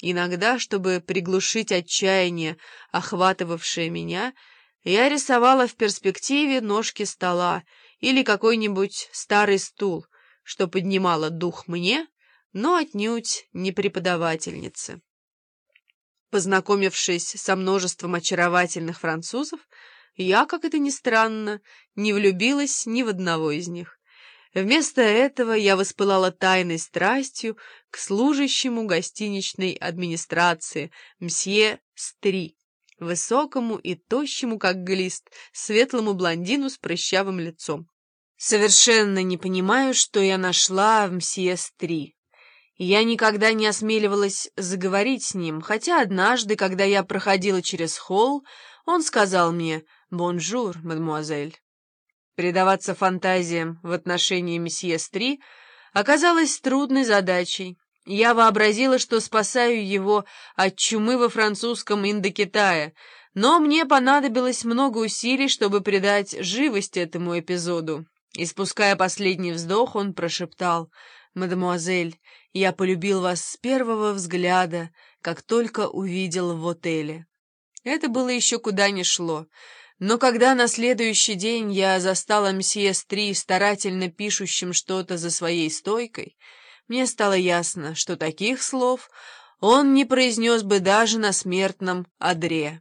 Иногда, чтобы приглушить отчаяние, охватывавшее меня, я рисовала в перспективе ножки стола или какой-нибудь старый стул, что поднимало дух мне, но отнюдь не преподавательнице. Познакомившись со множеством очаровательных французов, я, как это ни странно, не влюбилась ни в одного из них. Вместо этого я воспылала тайной страстью к служащему гостиничной администрации мсье Стри, высокому и тощему, как глист, светлому блондину с прыщавым лицом. Совершенно не понимаю, что я нашла в мсье Стри. Я никогда не осмеливалась заговорить с ним, хотя однажды, когда я проходила через холл, он сказал мне «Бонжур, мадемуазель». Предаваться фантазиям в отношении месье Стри оказалось трудной задачей. Я вообразила, что спасаю его от чумы во французском Индокитае, но мне понадобилось много усилий, чтобы придать живость этому эпизоду. Испуская последний вздох, он прошептал: «Мадемуазель, я полюбил вас с первого взгляда, как только увидел в отеле». Это было еще куда ни шло. Но когда на следующий день я застала мсье Стри старательно пишущим что-то за своей стойкой, мне стало ясно, что таких слов он не произнес бы даже на смертном одре.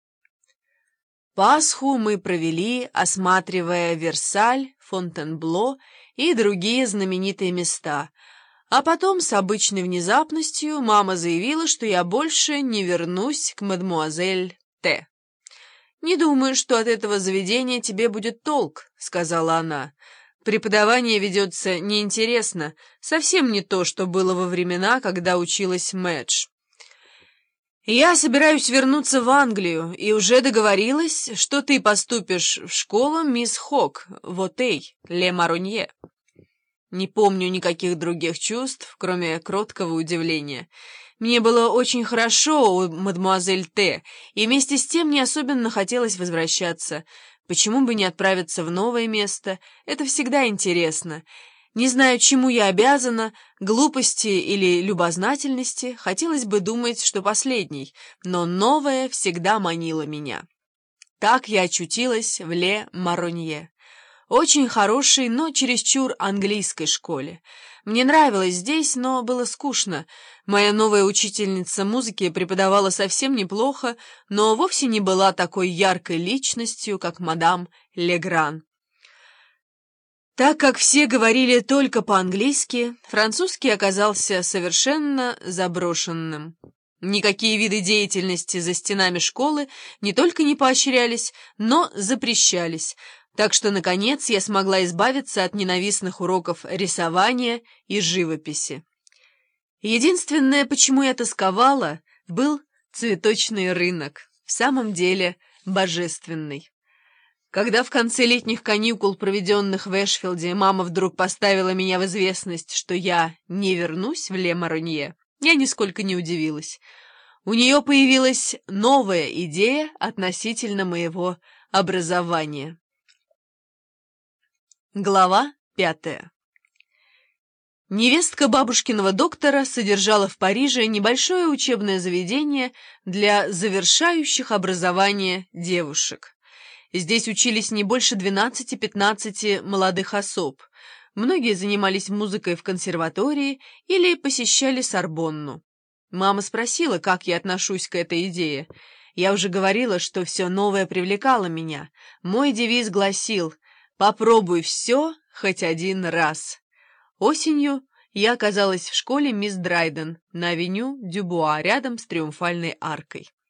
Пасху мы провели, осматривая Версаль, Фонтенбло и другие знаменитые места, а потом с обычной внезапностью мама заявила, что я больше не вернусь к мадемуазель Т. «Не думаю, что от этого заведения тебе будет толк», — сказала она. «Преподавание ведется неинтересно, совсем не то, что было во времена, когда училась Мэдж. Я собираюсь вернуться в Англию и уже договорилась, что ты поступишь в школу мисс Хок в Отей, Ле Маронье». Не помню никаких других чувств, кроме кроткого удивления. Мне было очень хорошо у мадемуазель Т, и вместе с тем не особенно хотелось возвращаться. Почему бы не отправиться в новое место? Это всегда интересно. Не знаю, чему я обязана, глупости или любознательности, хотелось бы думать, что последней, но новое всегда манило меня. Так я очутилась в Ле Маронье. Очень хорошей, но чересчур английской школе. Мне нравилось здесь, но было скучно. Моя новая учительница музыки преподавала совсем неплохо, но вовсе не была такой яркой личностью, как мадам Легран. Так как все говорили только по-английски, французский оказался совершенно заброшенным. Никакие виды деятельности за стенами школы не только не поощрялись, но запрещались, так что, наконец, я смогла избавиться от ненавистных уроков рисования и живописи. Единственное, почему я тосковала, был цветочный рынок, в самом деле божественный. Когда в конце летних каникул, проведенных в Эшфилде, мама вдруг поставила меня в известность, что я не вернусь в Ле Маронье, я нисколько не удивилась. У нее появилась новая идея относительно моего образования. Глава 5. Невестка бабушкиного доктора содержала в Париже небольшое учебное заведение для завершающих образование девушек. Здесь учились не больше 12-15 молодых особ. Многие занимались музыкой в консерватории или посещали Сорбонну. Мама спросила, как я отношусь к этой идее. Я уже говорила, что все новое привлекало меня. Мой девиз гласил: «Попробуй все хоть один раз». Осенью я оказалась в школе мисс Драйден на авеню Дюбуа рядом с Триумфальной аркой.